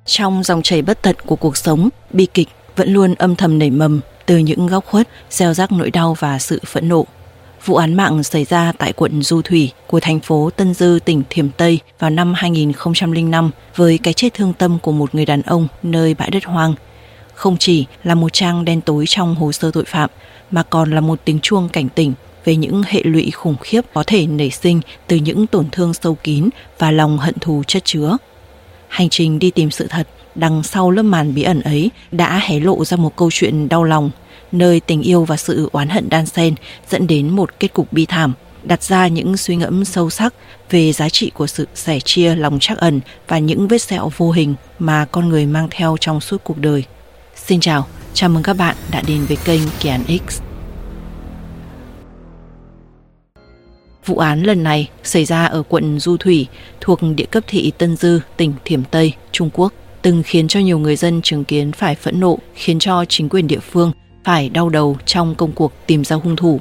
Trong dòng chảy bất tận của cuộc sống, bi kịch vẫn luôn âm thầm nảy mầm từ những góc khuất, gieo rắc nỗi đau và sự phẫn nộ. Vụ án mạng xảy ra tại quận Du Thủy của thành phố Tân Dư, tỉnh Thiểm Tây vào năm 2005 với cái chết thương tâm của một người đàn ông nơi bãi đất hoang. Không chỉ là một trang đen tối trong hồ sơ tội phạm, mà còn là một tiếng chuông cảnh tỉnh về những hệ lụy khủng khiếp có thể nảy sinh từ những tổn thương sâu kín và lòng hận thù chất chứa. Hành trình đi tìm sự thật đằng sau lớp màn bí ẩn ấy đã hé lộ ra một câu chuyện đau lòng, nơi tình yêu và sự oán hận đan xen dẫn đến một kết cục bi thảm, đặt ra những suy ngẫm sâu sắc về giá trị của sự sẻ chia lòng trắc ẩn và những vết sẹo vô hình mà con người mang theo trong suốt cuộc đời. Xin chào, chào mừng các bạn đã đến với kênh Kỳ Án X. Vụ án lần này xảy ra ở quận Du Thủy thuộc địa cấp thị Tân Dư, tỉnh Thiểm Tây, Trung Quốc, từng khiến cho nhiều người dân chứng kiến phải phẫn nộ, khiến cho chính quyền địa phương phải đau đầu trong công cuộc tìm ra hung thủ.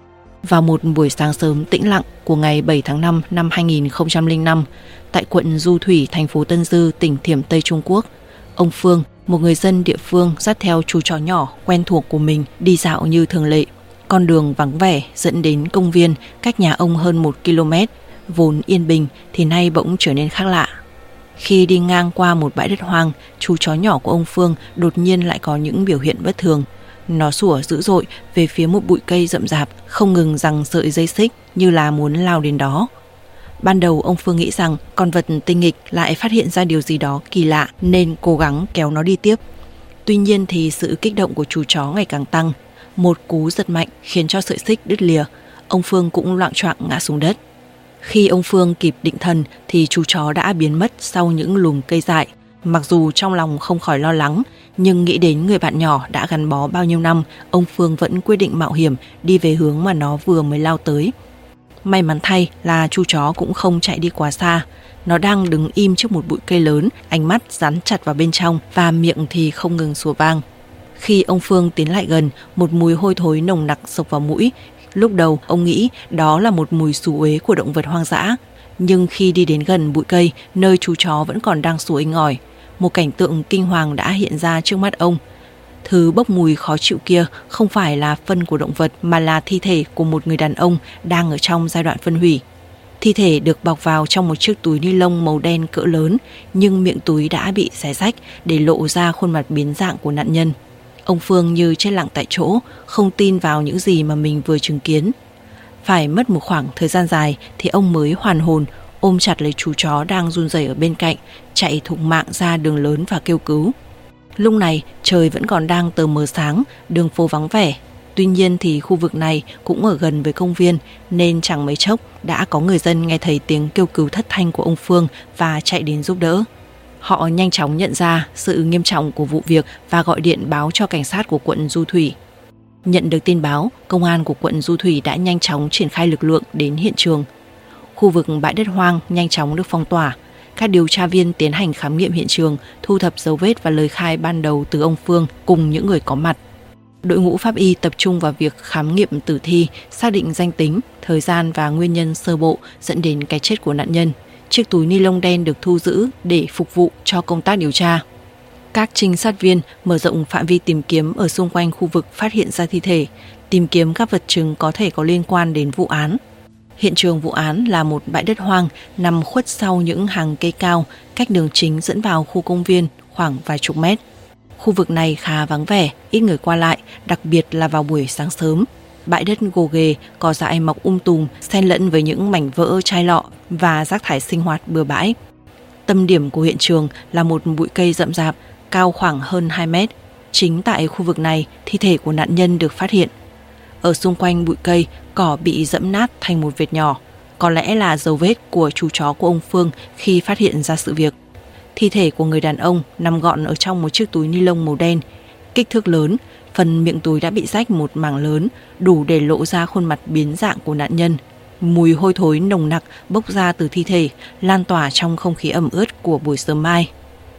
Vào một buổi sáng sớm tĩnh lặng của ngày 7 tháng 5 năm 2005, tại quận Du Thủy, thành phố Tân Dư, tỉnh Thiểm Tây, Trung Quốc, ông Phương, một người dân địa phương dắt theo chú chó nhỏ quen thuộc của mình đi dạo như thường lệ. Con đường vắng vẻ dẫn đến công viên cách nhà ông hơn 1 km, vốn yên bình thì nay bỗng trở nên khác lạ. Khi đi ngang qua một bãi đất hoang, chú chó nhỏ của ông Phương đột nhiên lại có những biểu hiện bất thường. Nó sủa dữ dội về phía một bụi cây rậm rạp, không ngừng giằng sợi dây xích như là muốn lao đến đó. Ban đầu ông Phương nghĩ rằng con vật tinh nghịch lại phát hiện ra điều gì đó kỳ lạ nên cố gắng kéo nó đi tiếp. Tuy nhiên thì sự kích động của chú chó ngày càng tăng. Một cú giật mạnh khiến cho sợi xích đứt lìa, ông Phương cũng loạng choạng ngã xuống đất. Khi ông Phương kịp định thần thì chú chó đã biến mất sau những lùm cây dại. Mặc dù trong lòng không khỏi lo lắng, nhưng nghĩ đến người bạn nhỏ đã gắn bó bao nhiêu năm, ông Phương vẫn quyết định mạo hiểm đi về hướng mà nó vừa mới lao tới. May mắn thay là chú chó cũng không chạy đi quá xa. Nó đang đứng im trước một bụi cây lớn, ánh mắt dán chặt vào bên trong và miệng thì không ngừng sủa vang. Khi ông Phương tiến lại gần, một mùi hôi thối nồng nặc xộc vào mũi. Lúc đầu ông nghĩ đó là một mùi xú uế của động vật hoang dã. Nhưng khi đi đến gần bụi cây, nơi chú chó vẫn còn đang sủa inh ỏi, một cảnh tượng kinh hoàng đã hiện ra trước mắt ông. Thứ bốc mùi khó chịu kia không phải là phân của động vật mà là thi thể của một người đàn ông đang ở trong giai đoạn phân hủy. Thi thể được bọc vào trong một chiếc túi ni lông màu đen cỡ lớn, nhưng miệng túi đã bị xé rách để lộ ra khuôn mặt biến dạng của nạn nhân. Ông Phương như chết lặng tại chỗ, không tin vào những gì mà mình vừa chứng kiến. Phải mất một khoảng thời gian dài thì ông mới hoàn hồn, ôm chặt lấy chú chó đang run rẩy ở bên cạnh, chạy thục mạng ra đường lớn và kêu cứu. Lúc này trời vẫn còn đang tờ mờ sáng, đường phố vắng vẻ. Tuy nhiên thì khu vực này cũng ở gần với công viên nên chẳng mấy chốc đã có người dân nghe thấy tiếng kêu cứu thất thanh của ông Phương và chạy đến giúp đỡ. Họ nhanh chóng nhận ra sự nghiêm trọng của vụ việc và gọi điện báo cho cảnh sát của quận Du Thủy. Nhận được tin báo, công an của quận Du Thủy đã nhanh chóng triển khai lực lượng đến hiện trường. Khu vực bãi đất hoang nhanh chóng được phong tỏa. Các điều tra viên tiến hành khám nghiệm hiện trường, thu thập dấu vết và lời khai ban đầu từ ông Phương cùng những người có mặt. Đội ngũ pháp y tập trung vào việc khám nghiệm tử thi, xác định danh tính, thời gian và nguyên nhân sơ bộ dẫn đến cái chết của nạn nhân. Chiếc túi ni lông đen được thu giữ để phục vụ cho công tác điều tra. Các trinh sát viên mở rộng phạm vi tìm kiếm ở xung quanh khu vực phát hiện ra thi thể, tìm kiếm các vật chứng có thể có liên quan đến vụ án. Hiện trường vụ án là một bãi đất hoang nằm khuất sau những hàng cây cao, cách đường chính dẫn vào khu công viên khoảng vài chục mét. Khu vực này khá vắng vẻ, ít người qua lại, đặc biệt là vào buổi sáng sớm. Bãi đất gồ ghề, cỏ dại mọc tùm, xen lẫn với những mảnh vỡ chai lọ và rác thải sinh hoạt bừa bãi. Tâm điểm của hiện trường là một bụi cây rậm rạp, cao khoảng hơn 2 mét. Chính tại khu vực này, thi thể của nạn nhân được phát hiện. Ở xung quanh bụi cây, cỏ bị dẫm nát thành một vệt nhỏ. Có lẽ là dấu vết của chú chó của ông Phương khi phát hiện ra sự việc. Thi thể của người đàn ông nằm gọn ở trong một chiếc túi ni lông màu đen, kích thước lớn. Phần miệng túi đã bị rách một mảng lớn, đủ để lộ ra khuôn mặt biến dạng của nạn nhân. Mùi hôi thối nồng nặc bốc ra từ thi thể, lan tỏa trong không khí ẩm ướt của buổi sớm mai.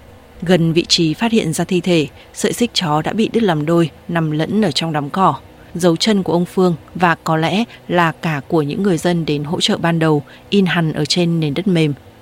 Gần vị trí phát hiện ra thi thể, sợi xích chó đã bị đứt làm đôi, nằm lẫn ở trong đám cỏ. Dấu chân của ông Phương và có lẽ là cả của những người dân đến hỗ trợ ban đầu in hằn ở trên nền đất mềm.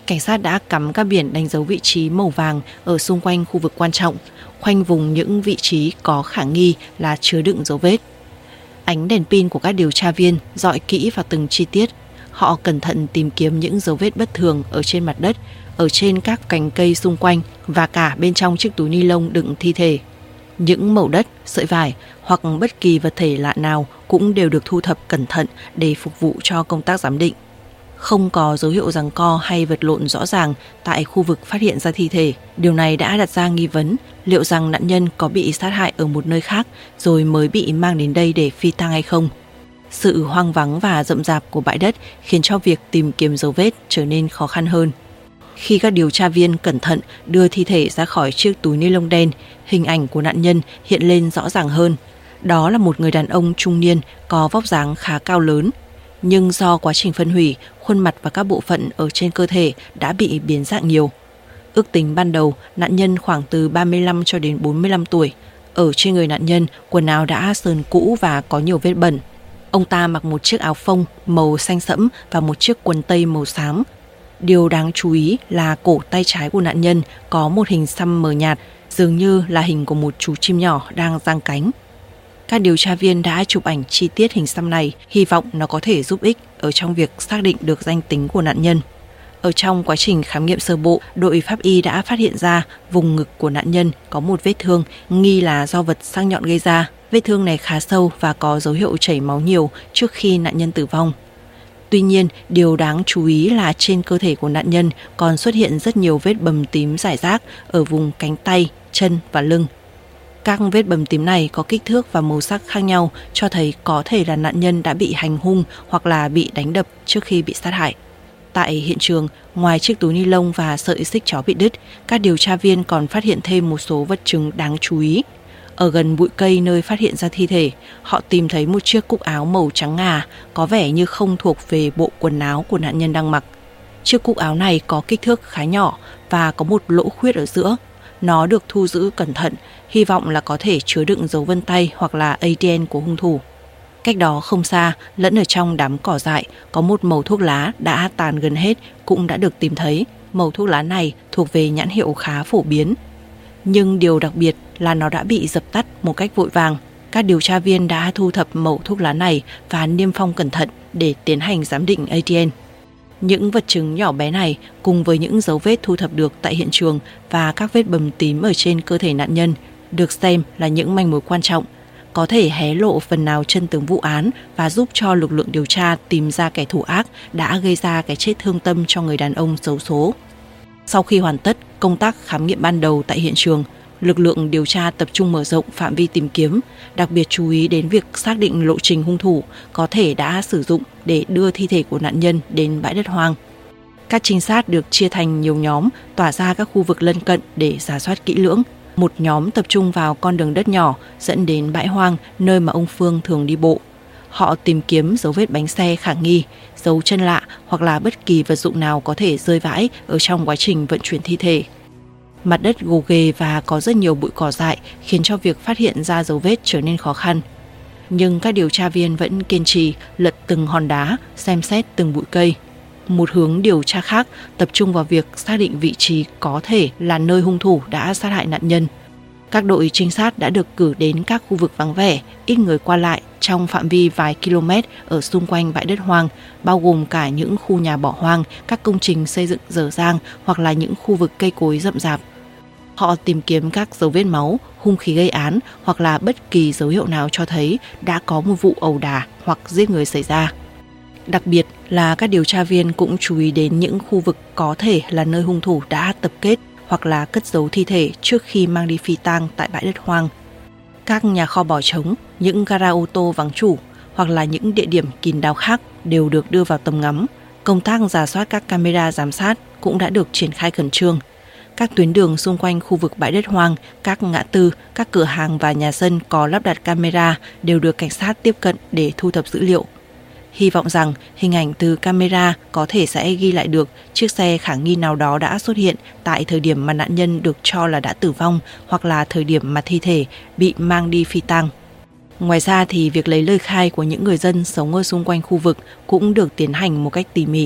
Cảnh sát đã cắm các biển đánh dấu vị trí màu vàng ở xung quanh khu vực quan trọng, khoanh vùng những vị trí có khả nghi là chứa đựng dấu vết. Ánh đèn pin của các điều tra viên dọi kỹ vào từng chi tiết. Họ cẩn thận tìm kiếm những dấu vết bất thường ở trên mặt đất, ở trên các cành cây xung quanh và cả bên trong chiếc túi ni lông đựng thi thể. Những mẩu đất, sợi vải hoặc bất kỳ vật thể lạ nào cũng đều được thu thập cẩn thận để phục vụ cho công tác giám định. Không có dấu hiệu giằng co hay vật lộn rõ ràng tại khu vực phát hiện ra thi thể. Điều này đã đặt ra nghi vấn liệu rằng nạn nhân có bị sát hại ở một nơi khác rồi mới bị mang đến đây để phi tang hay không. Sự hoang vắng và rậm rạp của bãi đất khiến cho việc tìm kiếm dấu vết trở nên khó khăn hơn. Khi các điều tra viên cẩn thận đưa thi thể ra khỏi chiếc túi ni lông đen, hình ảnh của nạn nhân hiện lên rõ ràng hơn. Đó là một người đàn ông trung niên có vóc dáng khá cao lớn. Nhưng do quá trình phân hủy, khuôn mặt và các bộ phận ở trên cơ thể đã bị biến dạng nhiều. Ước tính ban đầu, nạn nhân khoảng từ 35 cho đến 45 tuổi. Ở trên người nạn nhân, quần áo đã sờn cũ và có nhiều vết bẩn. Ông ta mặc một chiếc áo phông màu xanh sẫm và một chiếc quần tây màu xám. Điều đáng chú ý là cổ tay trái của nạn nhân có một hình xăm mờ nhạt, dường như là hình của một chú chim nhỏ đang giang cánh. Các điều tra viên đã chụp ảnh chi tiết hình xăm này, hy vọng nó có thể giúp ích ở trong việc xác định được danh tính của nạn nhân. Ở trong quá trình khám nghiệm sơ bộ, đội pháp y đã phát hiện ra vùng ngực của nạn nhân có một vết thương nghi là do vật sắc nhọn gây ra. Vết thương này khá sâu và có dấu hiệu chảy máu nhiều trước khi nạn nhân tử vong. Tuy nhiên, điều đáng chú ý là trên cơ thể của nạn nhân còn xuất hiện rất nhiều vết bầm tím rải rác ở vùng cánh tay, chân và lưng. Các vết bầm tím này có kích thước và màu sắc khác nhau, cho thấy có thể là nạn nhân đã bị hành hung hoặc là bị đánh đập trước khi bị sát hại. Tại hiện trường, ngoài chiếc túi ni lông và sợi xích chó bị đứt, các điều tra viên còn phát hiện thêm một số vật chứng đáng chú ý. Ở gần bụi cây nơi phát hiện ra thi thể, họ tìm thấy một chiếc cúc áo màu trắng ngà, có vẻ như không thuộc về bộ quần áo của nạn nhân đang mặc. Chiếc cúc áo này có kích thước khá nhỏ và có một lỗ khuyết ở giữa. Nó được thu giữ cẩn thận, hy vọng là có thể chứa đựng dấu vân tay hoặc là ADN của hung thủ. Cách đó không xa, lẫn ở trong đám cỏ dại, có một mẩu thuốc lá đã tàn gần hết cũng đã được tìm thấy. Mẩu thuốc lá này thuộc về nhãn hiệu khá phổ biến. Nhưng điều đặc biệt là nó đã bị dập tắt một cách vội vàng. Các điều tra viên đã thu thập mẩu thuốc lá này và niêm phong cẩn thận để tiến hành giám định ADN. Những vật chứng nhỏ bé này cùng với những dấu vết thu thập được tại hiện trường và các vết bầm tím ở trên cơ thể nạn nhân được xem là những manh mối quan trọng, có thể hé lộ phần nào chân tướng vụ án và giúp cho lực lượng điều tra tìm ra kẻ thủ ác đã gây ra cái chết thương tâm cho người đàn ông xấu số. Sau khi hoàn tất công tác khám nghiệm ban đầu tại hiện trường, lực lượng điều tra tập trung mở rộng phạm vi tìm kiếm, đặc biệt chú ý đến việc xác định lộ trình hung thủ có thể đã sử dụng để đưa thi thể của nạn nhân đến bãi đất hoang. Các trinh sát được chia thành nhiều nhóm, tỏa ra các khu vực lân cận để rà soát kỹ lưỡng. Một nhóm tập trung vào con đường đất nhỏ dẫn đến bãi hoang nơi mà ông Phương thường đi bộ. Họ tìm kiếm dấu vết bánh xe khả nghi, dấu chân lạ hoặc là bất kỳ vật dụng nào có thể rơi vãi ở trong quá trình vận chuyển thi thể. Mặt đất gồ ghề và có rất nhiều bụi cỏ dại khiến cho việc phát hiện ra dấu vết trở nên khó khăn. Nhưng các điều tra viên vẫn kiên trì lật từng hòn đá, xem xét từng bụi cây. Một hướng điều tra khác tập trung vào việc xác định vị trí có thể là nơi hung thủ đã sát hại nạn nhân. Các đội trinh sát đã được cử đến các khu vực vắng vẻ, ít người qua lại trong phạm vi vài km ở xung quanh bãi đất hoang, bao gồm cả những khu nhà bỏ hoang, các công trình xây dựng dở dang hoặc là những khu vực cây cối rậm rạp. Họ tìm kiếm các dấu vết máu, hung khí gây án hoặc là bất kỳ dấu hiệu nào cho thấy đã có một vụ ẩu đả hoặc giết người xảy ra. Đặc biệt là các điều tra viên cũng chú ý đến những khu vực có thể là nơi hung thủ đã tập kết hoặc là cất giấu thi thể trước khi mang đi phi tang tại bãi đất hoang. Các nhà kho bỏ trống, những gara ô tô vắng chủ hoặc là những địa điểm kín đáo khác đều được đưa vào tầm ngắm. Công tác rà soát các camera giám sát cũng đã được triển khai khẩn trương. Các tuyến đường xung quanh khu vực bãi đất hoang, các ngã tư, các cửa hàng và nhà dân có lắp đặt camera đều được cảnh sát tiếp cận để thu thập dữ liệu. Hy vọng rằng hình ảnh từ camera có thể sẽ ghi lại được chiếc xe khả nghi nào đó đã xuất hiện tại thời điểm mà nạn nhân được cho là đã tử vong hoặc là thời điểm mà thi thể bị mang đi phi tang. Ngoài ra thì việc lấy lời khai của những người dân sống ở xung quanh khu vực cũng được tiến hành một cách tỉ mỉ.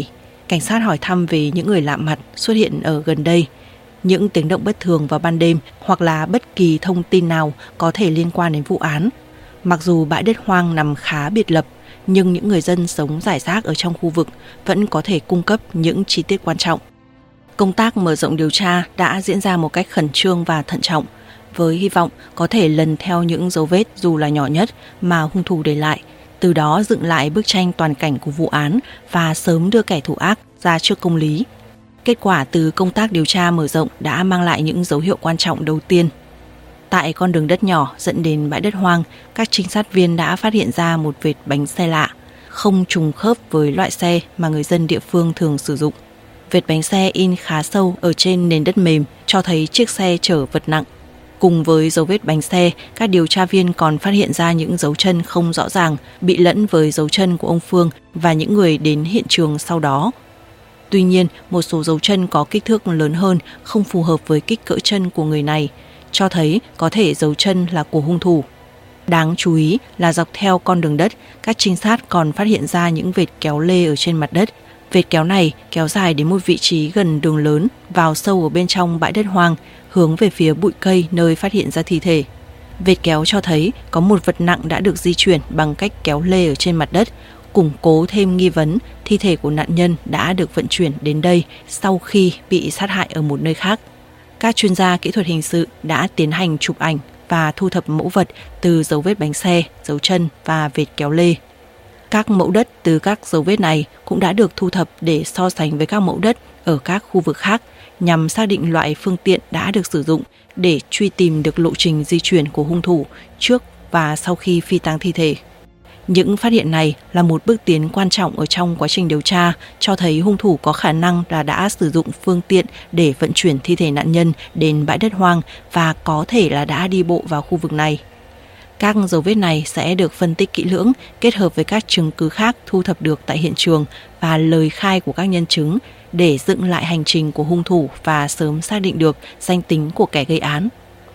Cảnh sát hỏi thăm về những người lạ mặt xuất hiện ở gần đây, những tiếng động bất thường vào ban đêm hoặc là bất kỳ thông tin nào có thể liên quan đến vụ án. Mặc dù bãi đất hoang nằm khá biệt lập, nhưng những người dân sống rải rác ở trong khu vực vẫn có thể cung cấp những chi tiết quan trọng. Công tác mở rộng điều tra đã diễn ra một cách khẩn trương và thận trọng, với hy vọng có thể lần theo những dấu vết dù là nhỏ nhất mà hung thủ để lại, từ đó dựng lại bức tranh toàn cảnh của vụ án và sớm đưa kẻ thủ ác ra trước công lý. Kết quả từ công tác điều tra mở rộng đã mang lại những dấu hiệu quan trọng đầu tiên. Tại con đường đất nhỏ dẫn đến bãi đất hoang, các trinh sát viên đã phát hiện ra một vệt bánh xe lạ, không trùng khớp với loại xe mà người dân địa phương thường sử dụng. Vệt bánh xe in khá sâu ở trên nền đất mềm, cho thấy chiếc xe chở vật nặng. Cùng với dấu vết bánh xe, các điều tra viên còn phát hiện ra những dấu chân không rõ ràng bị lẫn với dấu chân của ông Phương và những người đến hiện trường sau đó. Tuy nhiên, một số dấu chân có kích thước lớn hơn không phù hợp với kích cỡ chân của người này, cho thấy có thể dấu chân là của hung thủ. Đáng chú ý là dọc theo con đường đất, các trinh sát còn phát hiện ra những vệt kéo lê ở trên mặt đất. Vệt kéo này kéo dài đến một vị trí gần đường lớn, vào sâu ở bên trong bãi đất hoang, hướng về phía bụi cây nơi phát hiện ra thi thể. Vệt kéo cho thấy có một vật nặng đã được di chuyển bằng cách kéo lê ở trên mặt đất, củng cố thêm nghi vấn thi thể của nạn nhân đã được vận chuyển đến đây sau khi bị sát hại ở một nơi khác. Các chuyên gia kỹ thuật hình sự đã tiến hành chụp ảnh và thu thập mẫu vật từ dấu vết bánh xe, dấu chân và vệt kéo lê. Các mẫu đất từ các dấu vết này cũng đã được thu thập để so sánh với các mẫu đất ở các khu vực khác nhằm xác định loại phương tiện đã được sử dụng để truy tìm được lộ trình di chuyển của hung thủ trước và sau khi phi tang thi thể. Những phát hiện này là một bước tiến quan trọng ở trong quá trình điều tra, cho thấy hung thủ có khả năng là đã sử dụng phương tiện để vận chuyển thi thể nạn nhân đến bãi đất hoang và có thể là đã đi bộ vào khu vực này. Các dấu vết này sẽ được phân tích kỹ lưỡng, kết hợp với các chứng cứ khác thu thập được tại hiện trường và lời khai của các nhân chứng để dựng lại hành trình của hung thủ và sớm xác định được danh tính của kẻ gây án.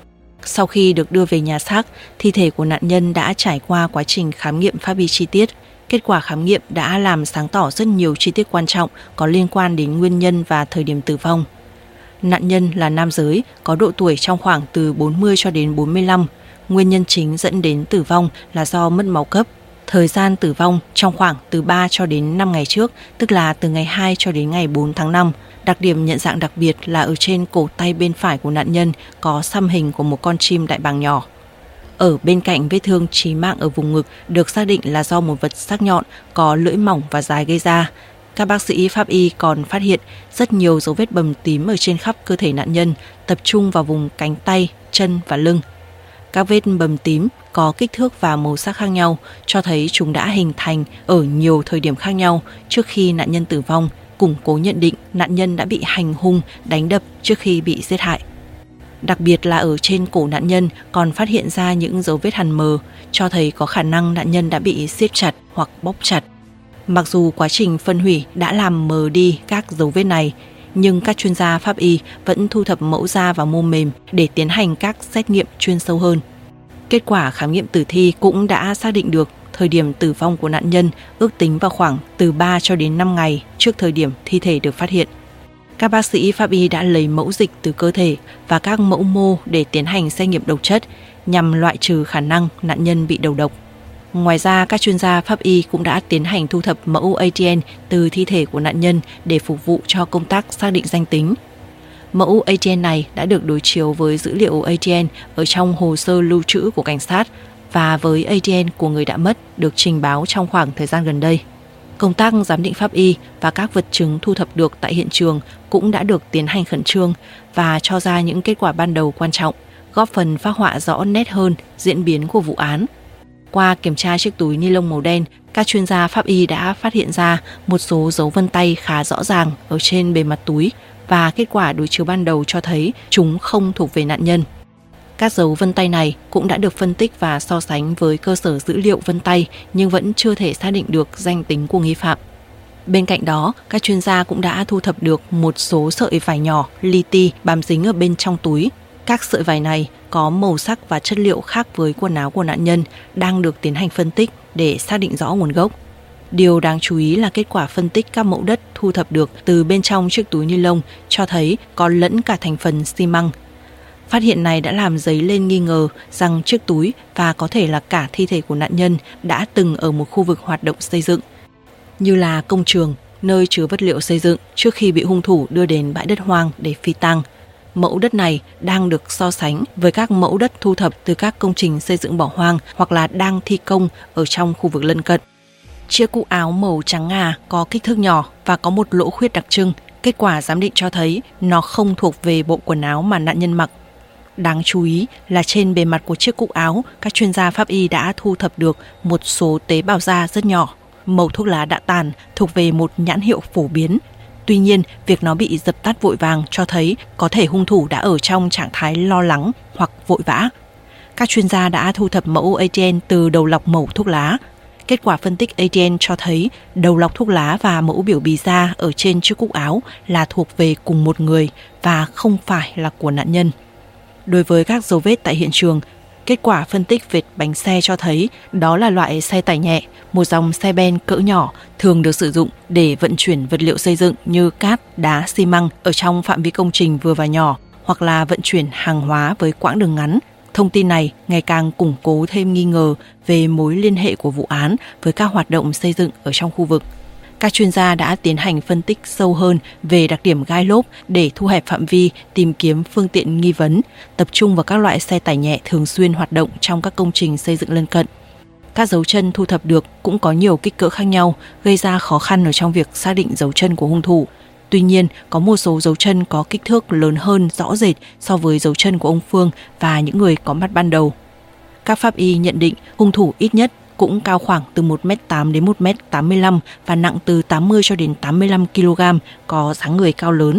Sau khi được đưa về nhà xác, thi thể của nạn nhân đã trải qua quá trình khám nghiệm pháp y chi tiết. Kết quả khám nghiệm đã làm sáng tỏ rất nhiều chi tiết quan trọng có liên quan đến nguyên nhân và thời điểm tử vong. Nạn nhân là nam giới, có độ tuổi trong khoảng từ 40 cho đến 45. Nguyên nhân chính dẫn đến tử vong là do mất máu cấp. Thời gian tử vong trong khoảng từ 3 cho đến 5 ngày trước, tức là từ ngày 2 cho đến ngày 4 tháng 5. Đặc điểm nhận dạng đặc biệt là ở trên cổ tay bên phải của nạn nhân có xăm hình của một con chim đại bàng nhỏ. Ở bên cạnh vết thương chí mạng ở vùng ngực được xác định là do một vật sắc nhọn có lưỡi mỏng và dài gây ra. Các bác sĩ pháp y còn phát hiện rất nhiều dấu vết bầm tím ở trên khắp cơ thể nạn nhân, tập trung vào vùng cánh tay, chân và lưng. Các vết bầm tím có kích thước và màu sắc khác nhau, cho thấy chúng đã hình thành ở nhiều thời điểm khác nhau trước khi nạn nhân tử vong, củng cố nhận định nạn nhân đã bị hành hung, đánh đập trước khi bị giết hại. Đặc biệt là ở trên cổ nạn nhân còn phát hiện ra những dấu vết hằn mờ, cho thấy có khả năng nạn nhân đã bị siết chặt hoặc bóp chặt. Mặc dù quá trình phân hủy đã làm mờ đi các dấu vết này, nhưng các chuyên gia pháp y vẫn thu thập mẫu da và mô mềm để tiến hành các xét nghiệm chuyên sâu hơn. Kết quả khám nghiệm tử thi cũng đã xác định được thời điểm tử vong của nạn nhân ước tính vào khoảng từ 3 cho đến 5 ngày trước thời điểm thi thể được phát hiện. Các bác sĩ pháp y đã lấy mẫu dịch từ cơ thể và các mẫu mô để tiến hành xét nghiệm độc chất nhằm loại trừ khả năng nạn nhân bị đầu độc. Ngoài ra, các chuyên gia pháp y cũng đã tiến hành thu thập mẫu ADN từ thi thể của nạn nhân để phục vụ cho công tác xác định danh tính. Mẫu ADN này đã được đối chiếu với dữ liệu ADN ở trong hồ sơ lưu trữ của cảnh sát và với ADN của người đã mất được trình báo trong khoảng thời gian gần đây. Công tác giám định pháp y và các vật chứng thu thập được tại hiện trường cũng đã được tiến hành khẩn trương và cho ra những kết quả ban đầu quan trọng, góp phần phác họa rõ nét hơn diễn biến của vụ án. Qua kiểm tra chiếc túi ni lông màu đen, các chuyên gia pháp y đã phát hiện ra một số dấu vân tay khá rõ ràng ở trên bề mặt túi và kết quả đối chiếu ban đầu cho thấy chúng không thuộc về nạn nhân. Các dấu vân tay này cũng đã được phân tích và so sánh với cơ sở dữ liệu vân tay nhưng vẫn chưa thể xác định được danh tính của nghi phạm. Bên cạnh đó, các chuyên gia cũng đã thu thập được một số sợi vải nhỏ li ti bám dính ở bên trong túi. Các sợi vải này có màu sắc và chất liệu khác với quần áo của nạn nhân đang được tiến hành phân tích để xác định rõ nguồn gốc. Điều đáng chú ý là kết quả phân tích các mẫu đất thu thập được từ bên trong chiếc túi ni lông cho thấy có lẫn cả thành phần xi măng. Phát hiện này đã làm dấy lên nghi ngờ rằng chiếc túi và có thể là cả thi thể của nạn nhân đã từng ở một khu vực hoạt động xây dựng, như là công trường, nơi chứa vật liệu xây dựng trước khi bị hung thủ đưa đến bãi đất hoang để phi tang. Mẫu đất này đang được so sánh với các mẫu đất thu thập từ các công trình xây dựng bỏ hoang hoặc là đang thi công ở trong khu vực lân cận. Chiếc cúc áo màu trắng ngà có kích thước nhỏ và có một lỗ khuyết đặc trưng. Kết quả giám định cho thấy nó không thuộc về bộ quần áo mà nạn nhân mặc. Đáng chú ý là trên bề mặt của chiếc cúc áo, các chuyên gia pháp y đã thu thập được một số tế bào da rất nhỏ. Màu thuốc lá đã tàn thuộc về một nhãn hiệu phổ biến. Tuy nhiên, việc nó bị dập tắt vội vàng cho thấy có thể hung thủ đã ở trong trạng thái lo lắng hoặc vội vã. Các chuyên gia đã thu thập mẫu ADN từ đầu lọc mẩu thuốc lá. Kết quả phân tích ADN cho thấy đầu lọc thuốc lá và mẫu biểu bì da ở trên chiếc cúc áo là thuộc về cùng một người và không phải là của nạn nhân. Đối với các dấu vết tại hiện trường, kết quả phân tích vệt bánh xe cho thấy đó là loại xe tải nhẹ, một dòng xe ben cỡ nhỏ thường được sử dụng để vận chuyển vật liệu xây dựng như cát, đá, xi măng ở trong phạm vi công trình vừa và nhỏ hoặc là vận chuyển hàng hóa với quãng đường ngắn. Thông tin này ngày càng củng cố thêm nghi ngờ về mối liên hệ của vụ án với các hoạt động xây dựng ở trong khu vực. Các chuyên gia đã tiến hành phân tích sâu hơn về đặc điểm gai lốp để thu hẹp phạm vi tìm kiếm phương tiện nghi vấn, tập trung vào các loại xe tải nhẹ thường xuyên hoạt động trong các công trình xây dựng lân cận. Các dấu chân thu thập được cũng có nhiều kích cỡ khác nhau, gây ra khó khăn ở trong việc xác định dấu chân của hung thủ. Tuy nhiên, có một số dấu chân có kích thước lớn hơn rõ rệt so với dấu chân của ông Phương và những người có mặt ban đầu. Các pháp y nhận định hung thủ ít nhất cũng cao khoảng từ 1m8 đến 1m85 và nặng từ 80 cho đến 85 kg, có dáng người cao lớn.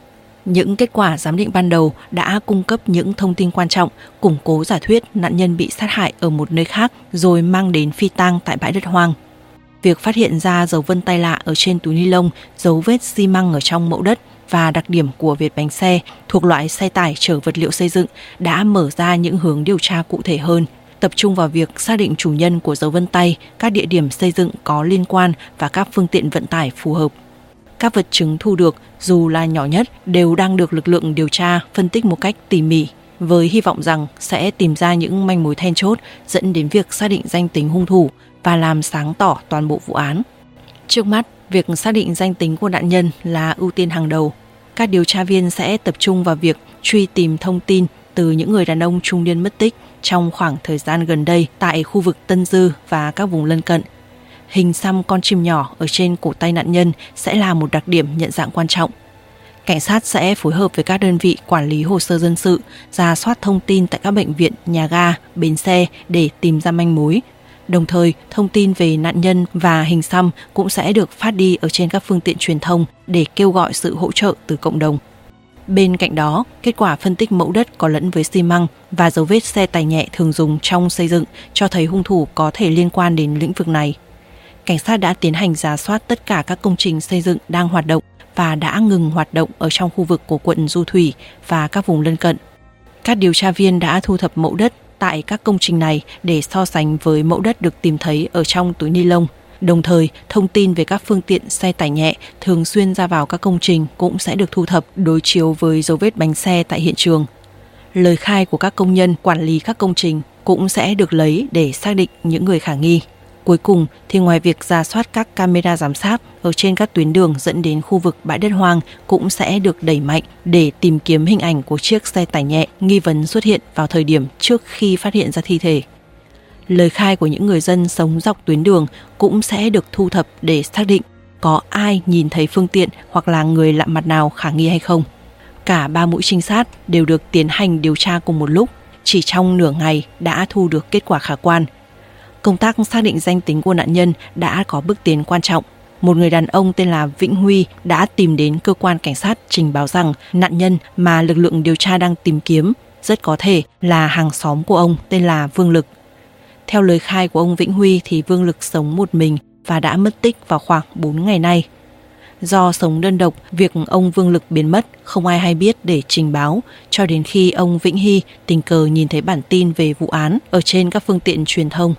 Những kết quả giám định ban đầu đã cung cấp những thông tin quan trọng, củng cố giả thuyết nạn nhân bị sát hại ở một nơi khác rồi mang đến phi tang tại bãi đất hoang. Việc phát hiện ra dấu vân tay lạ ở trên túi ni lông, dấu vết xi măng ở trong mẫu đất và đặc điểm của vệt bánh xe thuộc loại xe tải chở vật liệu xây dựng đã mở ra những hướng điều tra cụ thể hơn, tập trung vào việc xác định chủ nhân của dấu vân tay, các địa điểm xây dựng có liên quan và các phương tiện vận tải phù hợp. Các vật chứng thu được, dù là nhỏ nhất, đều đang được lực lượng điều tra phân tích một cách tỉ mỉ, với hy vọng rằng sẽ tìm ra những manh mối then chốt dẫn đến việc xác định danh tính hung thủ và làm sáng tỏ toàn bộ vụ án. Trước mắt, việc xác định danh tính của nạn nhân là ưu tiên hàng đầu. Các điều tra viên sẽ tập trung vào việc truy tìm thông tin từ những người đàn ông trung niên mất tích trong khoảng thời gian gần đây tại khu vực Tân Dư và các vùng lân cận. Hình xăm con chim nhỏ ở trên cổ tay nạn nhân sẽ là một đặc điểm nhận dạng quan trọng. Cảnh sát sẽ phối hợp với các đơn vị quản lý hồ sơ dân sự, rà soát thông tin tại các bệnh viện, nhà ga, bến xe để tìm ra manh mối. Đồng thời, thông tin về nạn nhân và hình xăm cũng sẽ được phát đi ở trên các phương tiện truyền thông để kêu gọi sự hỗ trợ từ cộng đồng. Bên cạnh đó, kết quả phân tích mẫu đất có lẫn với xi măng và dấu vết xe tải nhẹ thường dùng trong xây dựng cho thấy hung thủ có thể liên quan đến lĩnh vực này. Cảnh sát đã tiến hành rà soát tất cả các công trình xây dựng đang hoạt động và đã ngừng hoạt động ở trong khu vực của quận Du Thủy và các vùng lân cận. Các điều tra viên đã thu thập mẫu đất tại các công trình này để so sánh với mẫu đất được tìm thấy ở trong túi ni lông. Đồng thời, thông tin về các phương tiện xe tải nhẹ thường xuyên ra vào các công trình cũng sẽ được thu thập đối chiếu với dấu vết bánh xe tại hiện trường. Lời khai của các công nhân quản lý các công trình cũng sẽ được lấy để xác định những người khả nghi. Cuối cùng thì ngoài việc rà soát các camera giám sát ở trên các tuyến đường dẫn đến khu vực bãi đất hoang cũng sẽ được đẩy mạnh để tìm kiếm hình ảnh của chiếc xe tải nhẹ nghi vấn xuất hiện vào thời điểm trước khi phát hiện ra thi thể. Lời khai của những người dân sống dọc tuyến đường cũng sẽ được thu thập để xác định có ai nhìn thấy phương tiện hoặc là người lạ mặt nào khả nghi hay không. Cả 3 mũi trinh sát đều được tiến hành điều tra cùng một lúc, chỉ trong nửa ngày đã thu được kết quả khả quan. Công tác xác định danh tính của nạn nhân đã có bước tiến quan trọng. Một người đàn ông tên là Vĩnh Huy đã tìm đến cơ quan cảnh sát trình báo rằng nạn nhân mà lực lượng điều tra đang tìm kiếm rất có thể là hàng xóm của ông tên là Vương Lực. Theo lời khai của ông Vĩnh Huy thì Vương Lực sống một mình và đã mất tích vào khoảng 4 ngày nay. Do sống đơn độc, việc ông Vương Lực biến mất không ai hay biết để trình báo cho đến khi ông Vĩnh Hy tình cờ nhìn thấy bản tin về vụ án ở trên các phương tiện truyền thông.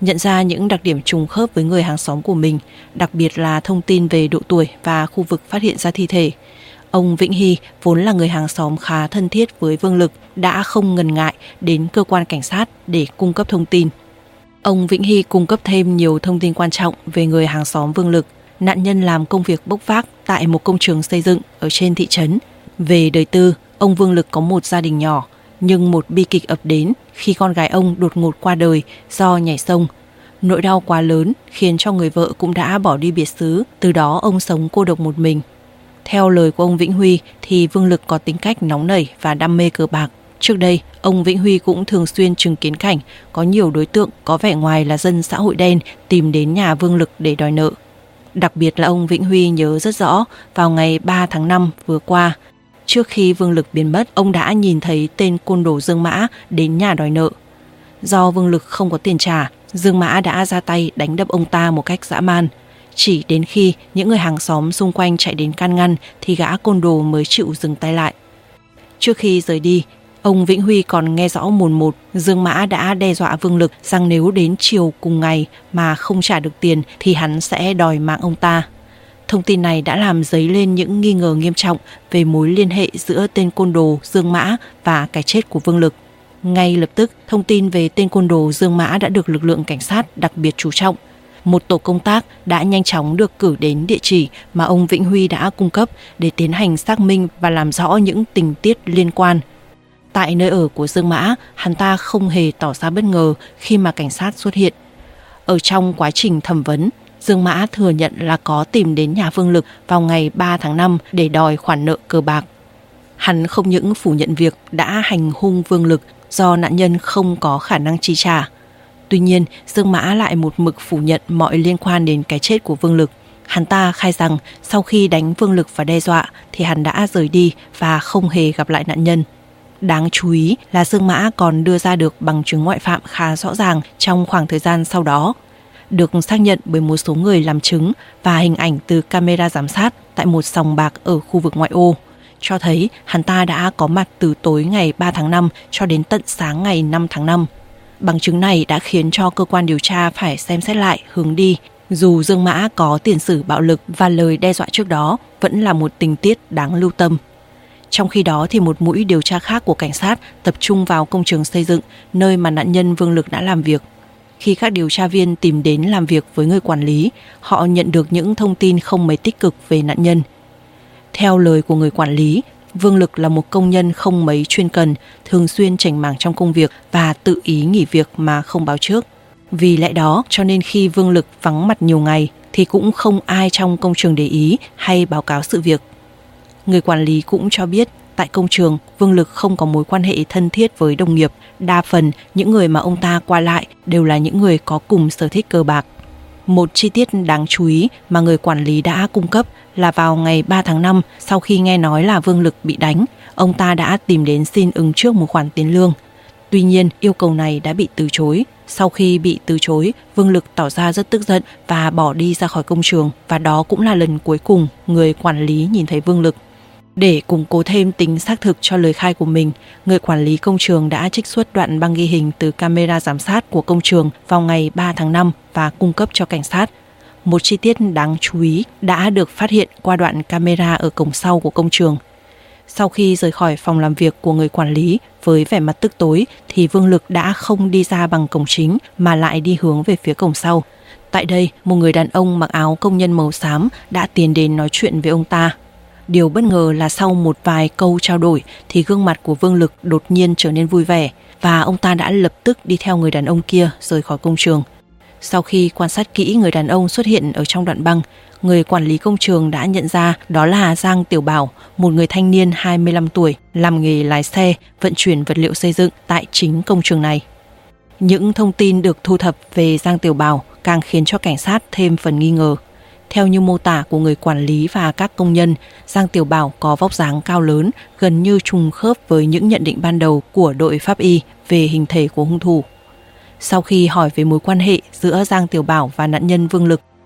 nhận ra những đặc điểm trùng khớp với người hàng xóm của mình, đặc biệt là thông tin về độ tuổi và khu vực phát hiện ra thi thể. Ông Vĩnh Hy, vốn là người hàng xóm khá thân thiết với Vương Lực, đã không ngần ngại đến cơ quan cảnh sát để cung cấp thông tin. Ông Vĩnh Hy cung cấp thêm nhiều thông tin quan trọng về người hàng xóm Vương Lực. Nạn nhân làm công việc bốc vác tại một công trường xây dựng ở trên thị trấn. Về đời tư, ông Vương Lực có một gia đình nhỏ, nhưng một bi kịch ập đến khi con gái ông đột ngột qua đời do nhảy sông. Nỗi đau quá lớn khiến cho người vợ cũng đã bỏ đi biệt xứ, từ đó ông sống cô độc một mình. Theo lời của ông Vĩnh Huy thì Vương Lực có tính cách nóng nảy và đam mê cờ bạc. Trước đây, ông Vĩnh Huy cũng thường xuyên chứng kiến cảnh có nhiều đối tượng có vẻ ngoài là dân xã hội đen tìm đến nhà Vương Lực để đòi nợ. Đặc biệt là ông Vĩnh Huy nhớ rất rõ, vào ngày 3 tháng 5 vừa qua, trước khi Vương Lực biến mất, ông đã nhìn thấy tên côn đồ Dương Mã đến nhà đòi nợ. Do Vương Lực không có tiền trả, Dương Mã đã ra tay đánh đập ông ta một cách dã man. Chỉ đến khi những người hàng xóm xung quanh chạy đến can ngăn thì gã côn đồ mới chịu dừng tay lại. Trước khi rời đi, ông Vĩnh Huy còn nghe rõ mồn một Dương Mã đã đe dọa Vương Lực rằng nếu đến chiều cùng ngày mà không trả được tiền thì hắn sẽ đòi mạng ông ta. Thông tin này đã làm dấy lên những nghi ngờ nghiêm trọng về mối liên hệ giữa tên côn đồ Dương Mã và cái chết của Vương Lực. Ngay lập tức, thông tin về tên côn đồ Dương Mã đã được lực lượng cảnh sát đặc biệt chú trọng. Một tổ công tác đã nhanh chóng được cử đến địa chỉ mà ông Vĩnh Huy đã cung cấp để tiến hành xác minh và làm rõ những tình tiết liên quan. Tại nơi ở của Dương Mã, hắn ta không hề tỏ ra bất ngờ khi mà cảnh sát xuất hiện. Ở trong quá trình thẩm vấn, Dương Mã thừa nhận là có tìm đến nhà Vương Lực vào ngày 3 tháng 5 để đòi khoản nợ cờ bạc. Hắn không những phủ nhận việc đã hành hung Vương Lực do nạn nhân không có khả năng chi trả. Tuy nhiên, Dương Mã lại một mực phủ nhận mọi liên quan đến cái chết của Vương Lực. Hắn ta khai rằng sau khi đánh Vương Lực và đe dọa thì hắn đã rời đi và không hề gặp lại nạn nhân. Đáng chú ý là Dương Mã còn đưa ra được bằng chứng ngoại phạm khá rõ ràng trong khoảng thời gian sau đó, được xác nhận bởi một số người làm chứng và hình ảnh từ camera giám sát tại một sòng bạc ở khu vực ngoại ô, cho thấy hắn ta đã có mặt từ tối ngày 3 tháng 5 cho đến tận sáng ngày 5 tháng 5. Bằng chứng này đã khiến cho cơ quan điều tra phải xem xét lại hướng đi. Dù Dương Mã có tiền sử bạo lực và lời đe dọa trước đó vẫn là một tình tiết đáng lưu tâm. Trong khi đó thì một mũi điều tra khác của cảnh sát tập trung vào công trường xây dựng, nơi mà nạn nhân Vương Lực đã làm việc. Khi các điều tra viên tìm đến làm việc với người quản lý, họ nhận được những thông tin không mấy tích cực về nạn nhân. Theo lời của người quản lý, Vương Lực là một công nhân không mấy chuyên cần, thường xuyên chảnh mảng trong công việc và tự ý nghỉ việc mà không báo trước. Vì lẽ đó cho nên khi Vương Lực vắng mặt nhiều ngày thì cũng không ai trong công trường để ý hay báo cáo sự việc. Người quản lý cũng cho biết tại công trường, Vương Lực không có mối quan hệ thân thiết với đồng nghiệp. Đa phần những người mà ông ta qua lại đều là những người có cùng sở thích cờ bạc. Một chi tiết đáng chú ý mà người quản lý đã cung cấp là vào ngày 3 tháng 5, sau khi nghe nói là Vương Lực bị đánh, ông ta đã tìm đến xin ứng trước một khoản tiền lương. Tuy nhiên, yêu cầu này đã bị từ chối. Sau khi bị từ chối, Vương Lực tỏ ra rất tức giận và bỏ đi ra khỏi công trường, và đó cũng là lần cuối cùng người quản lý nhìn thấy Vương Lực. Để củng cố thêm tính xác thực cho lời khai của mình, người quản lý công trường đã trích xuất đoạn băng ghi hình từ camera giám sát của công trường vào ngày 3 tháng 5 và cung cấp cho cảnh sát. Một chi tiết đáng chú ý đã được phát hiện qua đoạn camera ở cổng sau của công trường. Sau khi rời khỏi phòng làm việc của người quản lý với vẻ mặt tức tối thì Vương Lực đã không đi ra bằng cổng chính mà lại đi hướng về phía cổng sau. Tại đây, một người đàn ông mặc áo công nhân màu xám đã tiến đến nói chuyện với ông ta. Điều bất ngờ là sau một vài câu trao đổi thì gương mặt của Vương Lực đột nhiên trở nên vui vẻ và ông ta đã lập tức đi theo người đàn ông kia rời khỏi công trường. Sau khi quan sát kỹ người đàn ông xuất hiện ở trong đoạn băng, người quản lý công trường đã nhận ra đó là Giang Tiểu Bảo, một người thanh niên 25 tuổi, làm nghề lái xe, vận chuyển vật liệu xây dựng tại chính công trường này. Những thông tin được thu thập về Giang Tiểu Bảo càng khiến cho cảnh sát thêm phần nghi ngờ. Theo như mô tả của người quản lý và các công nhân, Giang Tiểu Bảo có vóc dáng cao lớn, gần như trùng khớp với những nhận định ban đầu của đội pháp y về hình thể của hung thủ. Sau khi hỏi về mối quan hệ giữa Giang Tiểu Bảo và nạn nhân Vương Lực,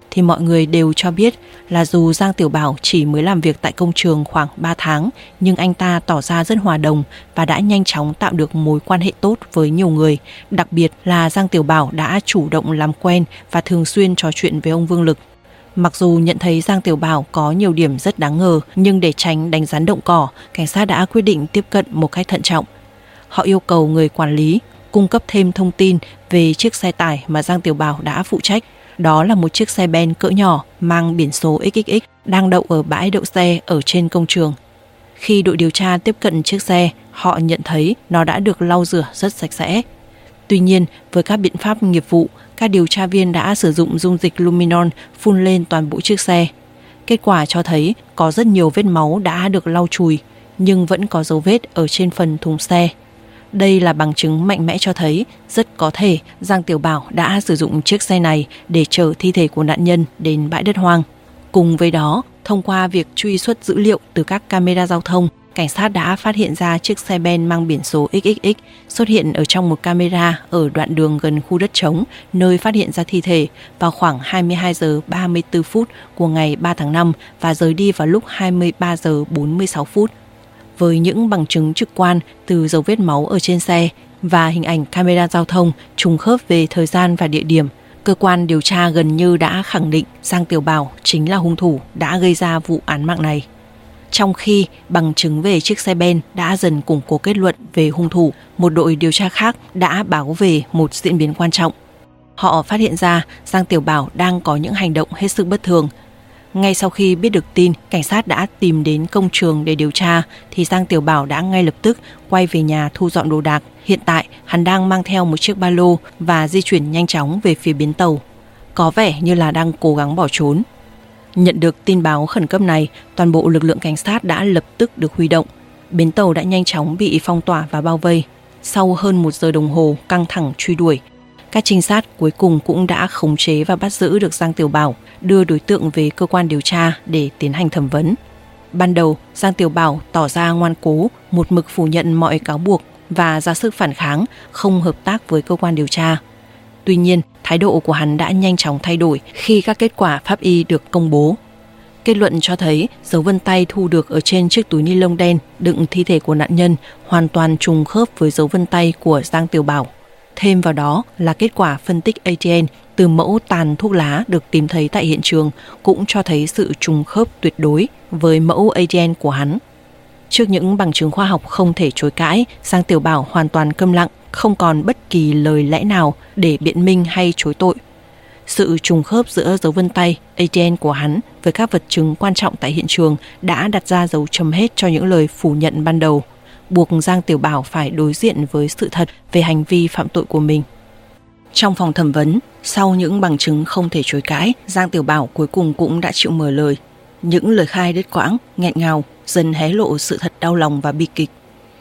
thì mọi người đều cho biết là dù Giang Tiểu Bảo chỉ mới làm việc tại công trường khoảng 3 tháng, nhưng anh ta tỏ ra rất hòa đồng và đã nhanh chóng tạo được mối quan hệ tốt với nhiều người. Đặc biệt là Giang Tiểu Bảo đã chủ động làm quen và thường xuyên trò chuyện với ông Vương Lực. Mặc dù nhận thấy Giang Tiểu Bảo có nhiều điểm rất đáng ngờ, nhưng để tránh đánh rắn động cỏ, cảnh sát đã quyết định tiếp cận một cách thận trọng. Họ yêu cầu người quản lý cung cấp thêm thông tin về chiếc xe tải mà Giang Tiểu Bảo đã phụ trách. Đó là một chiếc xe ben cỡ nhỏ mang biển số XXX đang đậu ở bãi đậu xe ở trên công trường. Khi đội điều tra tiếp cận chiếc xe, họ nhận thấy nó đã được lau rửa rất sạch sẽ. Tuy nhiên, với các biện pháp nghiệp vụ, các điều tra viên đã sử dụng dung dịch luminol phun lên toàn bộ chiếc xe. Kết quả cho thấy có rất nhiều vết máu đã được lau chùi, nhưng vẫn có dấu vết ở trên phần thùng xe. Đây là bằng chứng mạnh mẽ cho thấy rất có thể Giang Tiểu Bảo đã sử dụng chiếc xe này để chở thi thể của nạn nhân đến bãi đất hoang. Cùng với đó, thông qua việc truy xuất dữ liệu từ các camera giao thông, cảnh sát đã phát hiện ra chiếc xe ben mang biển số XXX xuất hiện ở trong một camera ở đoạn đường gần khu đất trống nơi phát hiện ra thi thể vào khoảng 22 giờ 34 phút của ngày 3 tháng 5 và rời đi vào lúc 23 giờ 46 phút. Với những bằng chứng trực quan từ dấu vết máu ở trên xe và hình ảnh camera giao thông trùng khớp về thời gian và địa điểm, cơ quan điều tra gần như đã khẳng định Giang Tiểu Bảo chính là hung thủ đã gây ra vụ án mạng này. Trong khi bằng chứng về chiếc xe ben đã dần củng cố kết luận về hung thủ, một đội điều tra khác đã báo về một diễn biến quan trọng. Họ phát hiện ra Giang Tiểu Bảo đang có những hành động hết sức bất thường. Ngay sau khi biết được tin, cảnh sát đã tìm đến công trường để điều tra, thì Giang Tiểu Bảo đã ngay lập tức quay về nhà thu dọn đồ đạc. Hiện tại, hắn đang mang theo một chiếc ba lô và di chuyển nhanh chóng về phía bến tàu. Có vẻ như là đang cố gắng bỏ trốn. Nhận được tin báo khẩn cấp này, toàn bộ lực lượng cảnh sát đã lập tức được huy động. Bến tàu đã nhanh chóng bị phong tỏa và bao vây. Sau hơn 1 giờ đồng hồ căng thẳng truy đuổi, các trinh sát cuối cùng cũng đã khống chế và bắt giữ được Giang Tiểu Bảo, đưa đối tượng về cơ quan điều tra để tiến hành thẩm vấn. Ban đầu, Giang Tiểu Bảo tỏ ra ngoan cố, một mực phủ nhận mọi cáo buộc và ra sức phản kháng, không hợp tác với cơ quan điều tra. Tuy nhiên, thái độ của hắn đã nhanh chóng thay đổi khi các kết quả pháp y được công bố. Kết luận cho thấy dấu vân tay thu được ở trên chiếc túi ni lông đen đựng thi thể của nạn nhân hoàn toàn trùng khớp với dấu vân tay của Giang Tiểu Bảo. Thêm vào đó là kết quả phân tích ADN từ mẫu tàn thuốc lá được tìm thấy tại hiện trường cũng cho thấy sự trùng khớp tuyệt đối với mẫu ADN của hắn. Trước những bằng chứng khoa học không thể chối cãi, Giang Tiểu Bảo hoàn toàn câm lặng, không còn bất kỳ lời lẽ nào để biện minh hay chối tội. Sự trùng khớp giữa dấu vân tay, ADN của hắn với các vật chứng quan trọng tại hiện trường đã đặt ra dấu chấm hết cho những lời phủ nhận ban đầu, buộc Giang Tiểu Bảo phải đối diện với sự thật về hành vi phạm tội của mình. Trong phòng thẩm vấn, sau những bằng chứng không thể chối cãi, Giang Tiểu Bảo cuối cùng cũng đã chịu mở lời. Những lời khai đứt quãng, nghẹn ngào dần hé lộ sự thật đau lòng và bi kịch.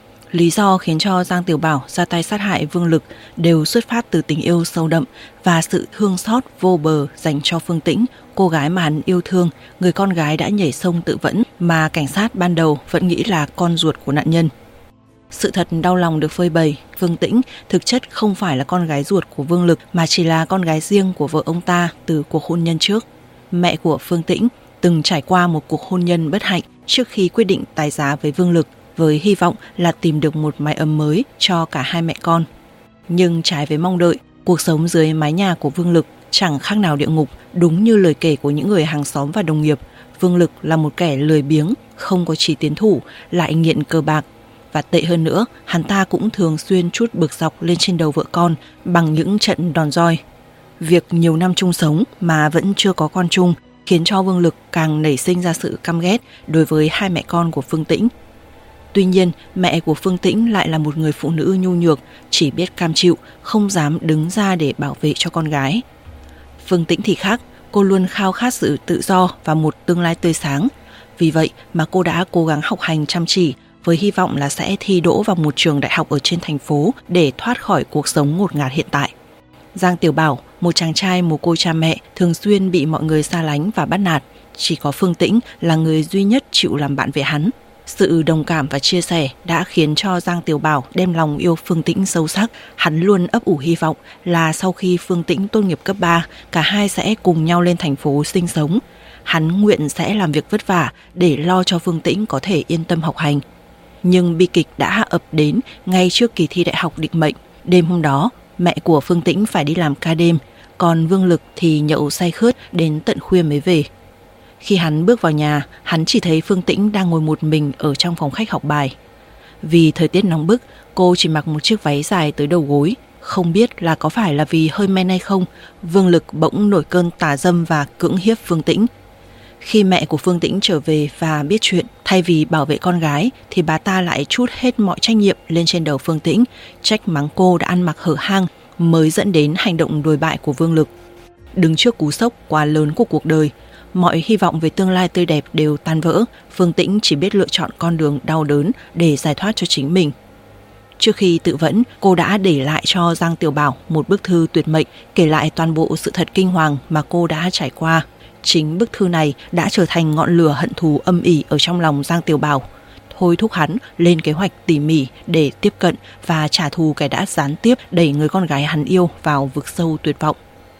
Lý do khiến cho Giang Tiểu Bảo ra tay sát hại Vương Lực đều xuất phát từ tình yêu sâu đậm và sự thương xót vô bờ dành cho Phương Tĩnh, cô gái mà hắn yêu thương, người con gái đã nhảy sông tự vẫn mà cảnh sát ban đầu vẫn nghĩ là con ruột của nạn nhân. Sự thật đau lòng được phơi bày, Phương Tĩnh thực chất không phải là con gái ruột của Vương Lực mà chỉ là con gái riêng của vợ ông ta từ cuộc hôn nhân trước. Mẹ của Phương Tĩnh từng trải qua một cuộc hôn nhân bất hạnh trước khi quyết định tái giá với Vương Lực, với hy vọng là tìm được một mái ấm mới cho cả hai mẹ con. Nhưng trái với mong đợi, cuộc sống dưới mái nhà của Vương Lực chẳng khác nào địa ngục. Đúng như lời kể của những người hàng xóm và đồng nghiệp, Vương Lực là một kẻ lười biếng, không có chí tiến thủ, lại nghiện cờ bạc. Và tệ hơn nữa, hắn ta cũng thường xuyên trút bực dọc lên trên đầu vợ con bằng những trận đòn roi. Việc nhiều năm chung sống mà vẫn chưa có con chung khiến cho Vương Lực càng nảy sinh ra sự căm ghét đối với hai mẹ con của Phương Tĩnh. Tuy nhiên, mẹ của Phương Tĩnh lại là một người phụ nữ nhu nhược, chỉ biết cam chịu, không dám đứng ra để bảo vệ cho con gái. Phương Tĩnh thì khác, cô luôn khao khát sự tự do và một tương lai tươi sáng. Vì vậy mà cô đã cố gắng học hành chăm chỉ với hy vọng là sẽ thi đỗ vào một trường đại học ở trên thành phố để thoát khỏi cuộc sống ngột ngạt hiện tại. Giang Tiểu Bảo, một chàng trai mồ côi cha mẹ, thường xuyên bị mọi người xa lánh và bắt nạt. Chỉ có Phương Tĩnh là người duy nhất chịu làm bạn với hắn. Sự đồng cảm và chia sẻ đã khiến cho Giang Tiểu Bảo đem lòng yêu Phương Tĩnh sâu sắc. Hắn luôn ấp ủ hy vọng là sau khi Phương Tĩnh tốt nghiệp cấp 3, cả hai sẽ cùng nhau lên thành phố sinh sống. Hắn nguyện sẽ làm việc vất vả để lo cho Phương Tĩnh có thể yên tâm học hành. Nhưng bi kịch đã ập đến ngay trước kỳ thi đại học định mệnh. Đêm hôm đó, mẹ của Phương Tĩnh phải đi làm ca đêm, còn Vương Lực thì nhậu say khướt đến tận khuya mới về. Khi hắn bước vào nhà, hắn chỉ thấy Phương Tĩnh đang ngồi một mình ở trong phòng khách học bài. Vì thời tiết nóng bức, cô chỉ mặc một chiếc váy dài tới đầu gối. Không biết là có phải là vì hơi men hay không, Vương Lực bỗng nổi cơn tà dâm và cưỡng hiếp Phương Tĩnh. Khi mẹ của Phương Tĩnh trở về và biết chuyện, thay vì bảo vệ con gái thì bà ta lại trút hết mọi trách nhiệm lên trên đầu Phương Tĩnh, trách mắng cô đã ăn mặc hở hang, mới dẫn đến hành động đồi bại của Vương Lực. Đứng trước cú sốc quá lớn của cuộc đời, mọi hy vọng về tương lai tươi đẹp đều tan vỡ. Phương Tĩnh chỉ biết lựa chọn con đường đau đớn để giải thoát cho chính mình. Trước khi tự vẫn, cô đã để lại cho Giang Tiểu Bảo một bức thư tuyệt mệnh kể lại toàn bộ sự thật kinh hoàng mà cô đã trải qua. Chính bức thư này đã trở thành ngọn lửa hận thù âm ỉ ở trong lòng Giang Tiểu Bảo, thôi thúc hắn lên kế hoạch tỉ mỉ để tiếp cận và trả thù kẻ đã gián tiếp đẩy người con gái hắn yêu vào vực sâu tuyệt vọng.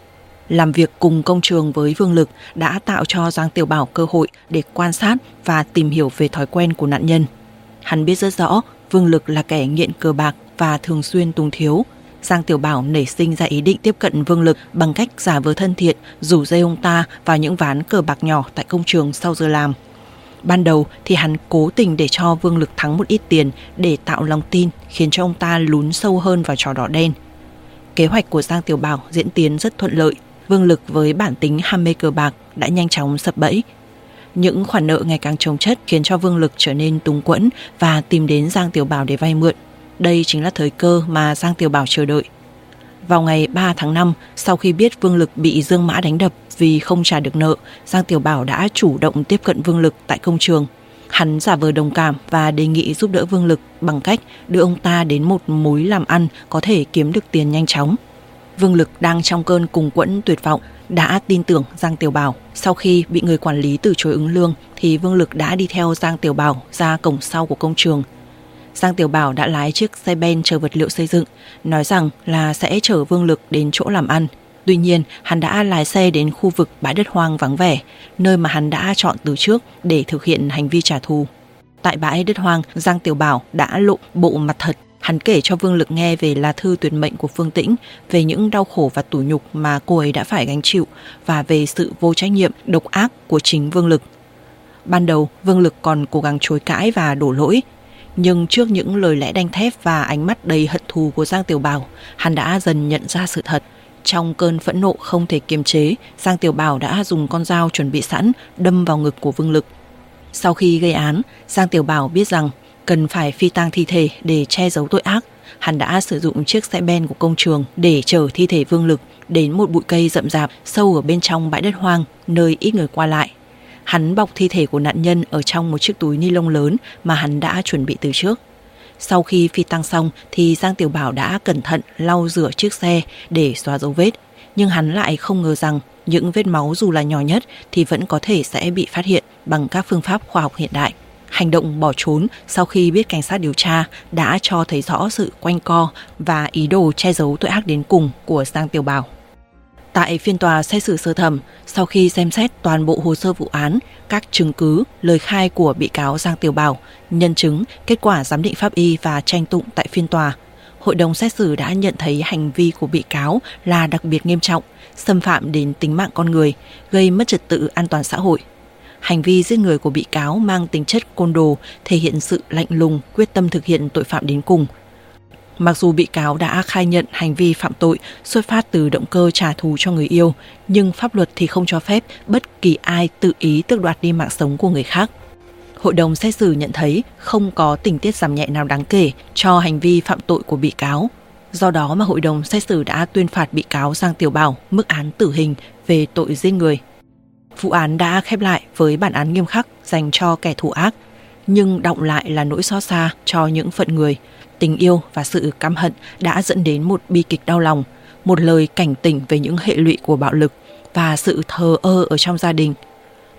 Làm việc cùng công trường với Vương Lực đã tạo cho Giang Tiểu Bảo cơ hội để quan sát và tìm hiểu về thói quen của nạn nhân. Hắn biết rất rõ Vương Lực là kẻ nghiện cờ bạc và thường xuyên túng thiếu. Giang Tiểu Bảo nảy sinh ra ý định tiếp cận Vương Lực bằng cách giả vờ thân thiện, rủ dây ông ta vào những ván cờ bạc nhỏ tại công trường sau giờ làm. Ban đầu thì hắn cố tình để cho Vương Lực thắng một ít tiền để tạo lòng tin, khiến cho ông ta lún sâu hơn vào trò đỏ đen. Kế hoạch của Giang Tiểu Bảo diễn tiến rất thuận lợi. Vương Lực với bản tính ham mê cờ bạc đã nhanh chóng sập bẫy. Những khoản nợ ngày càng chồng chất khiến cho Vương Lực trở nên túng quẫn và tìm đến Giang Tiểu Bảo để vay mượn. Đây chính là thời cơ mà Giang Tiểu Bảo chờ đợi. Vào ngày 3 tháng 5, sau khi biết Vương Lực bị Dương Mã đánh đập vì không trả được nợ, Giang Tiểu Bảo đã chủ động tiếp cận Vương Lực tại công trường. Hắn giả vờ đồng cảm và đề nghị giúp đỡ Vương Lực bằng cách đưa ông ta đến một mối làm ăn có thể kiếm được tiền nhanh chóng. Vương Lực đang trong cơn cùng quẫn tuyệt vọng đã tin tưởng Giang Tiểu Bảo. Sau khi bị người quản lý từ chối ứng lương thì Vương Lực đã đi theo Giang Tiểu Bảo ra cổng sau của công trường. Giang Tiểu Bảo đã lái chiếc xe ben chở vật liệu xây dựng, nói rằng là sẽ chở Vương Lực đến chỗ làm ăn. Tuy nhiên, hắn đã lái xe đến khu vực bãi đất hoang vắng vẻ, nơi mà hắn đã chọn từ trước để thực hiện hành vi trả thù. Tại bãi đất hoang, Giang Tiểu Bảo đã lộ bộ mặt thật. Hắn kể cho Vương Lực nghe về lá thư tuyệt mệnh của Phương Tĩnh, về những đau khổ và tủi nhục mà cô ấy đã phải gánh chịu và về sự vô trách nhiệm, độc ác của chính Vương Lực. Ban đầu, Vương Lực còn cố gắng chối cãi và đổ lỗi. Nhưng trước những lời lẽ đanh thép và ánh mắt đầy hận thù của Giang Tiểu Bảo, hắn đã dần nhận ra sự thật. Trong cơn phẫn nộ không thể kiềm chế, Giang Tiểu Bảo đã dùng con dao chuẩn bị sẵn đâm vào ngực của Vương Lực. Sau khi gây án, Giang Tiểu Bảo biết rằng cần phải phi tang thi thể để che giấu tội ác. Hắn đã sử dụng chiếc xe ben của công trường để chở thi thể Vương Lực đến một bụi cây rậm rạp sâu ở bên trong bãi đất hoang, nơi ít người qua lại. Hắn bọc thi thể của nạn nhân ở trong một chiếc túi ni lông lớn mà hắn đã chuẩn bị từ trước. Sau khi phi tang xong thì Giang Tiểu Bảo đã cẩn thận lau rửa chiếc xe để xóa dấu vết. Nhưng hắn lại không ngờ rằng những vết máu dù là nhỏ nhất thì vẫn có thể sẽ bị phát hiện bằng các phương pháp khoa học hiện đại. Hành động bỏ trốn sau khi biết cảnh sát điều tra đã cho thấy rõ sự quanh co và ý đồ che giấu tội ác đến cùng của Giang Tiểu Bảo. Tại phiên tòa xét xử sơ thẩm, sau khi xem xét toàn bộ hồ sơ vụ án, các chứng cứ, lời khai của bị cáo Giang Tiểu Bảo, nhân chứng, kết quả giám định pháp y và tranh tụng tại phiên tòa, hội đồng xét xử đã nhận thấy hành vi của bị cáo là đặc biệt nghiêm trọng, xâm phạm đến tính mạng con người, gây mất trật tự an toàn xã hội. Hành vi giết người của bị cáo mang tính chất côn đồ, thể hiện sự lạnh lùng, quyết tâm thực hiện tội phạm đến cùng. Mặc dù bị cáo đã khai nhận hành vi phạm tội xuất phát từ động cơ trả thù cho người yêu, nhưng pháp luật thì không cho phép bất kỳ ai tự ý tước đoạt đi mạng sống của người khác. Hội đồng xét xử nhận thấy không có tình tiết giảm nhẹ nào đáng kể cho hành vi phạm tội của bị cáo. Do đó mà hội đồng xét xử đã tuyên phạt bị cáo Giang Tiểu Bảo mức án tử hình về tội giết người. Vụ án đã khép lại với bản án nghiêm khắc dành cho kẻ thủ ác, nhưng đọng lại là nỗi xót xa cho những phận người. Tình yêu và sự căm hận đã dẫn đến một bi kịch đau lòng, một lời cảnh tỉnh về những hệ lụy của bạo lực và sự thờ ơ ở trong gia đình.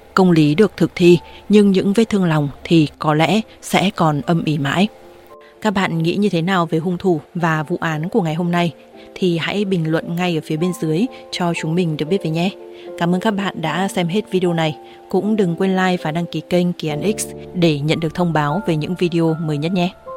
công lý được thực thi, nhưng những vết thương lòng thì có lẽ sẽ còn âm ỉ mãi. Các bạn nghĩ như thế nào về hung thủ và vụ án của ngày hôm nay? Thì hãy bình luận ngay ở phía bên dưới cho chúng mình được biết với nhé. Cảm ơn các bạn đã xem hết video này. Cũng đừng quên like và đăng ký kênh Kỳ Án X để nhận được thông báo về những video mới nhất nhé.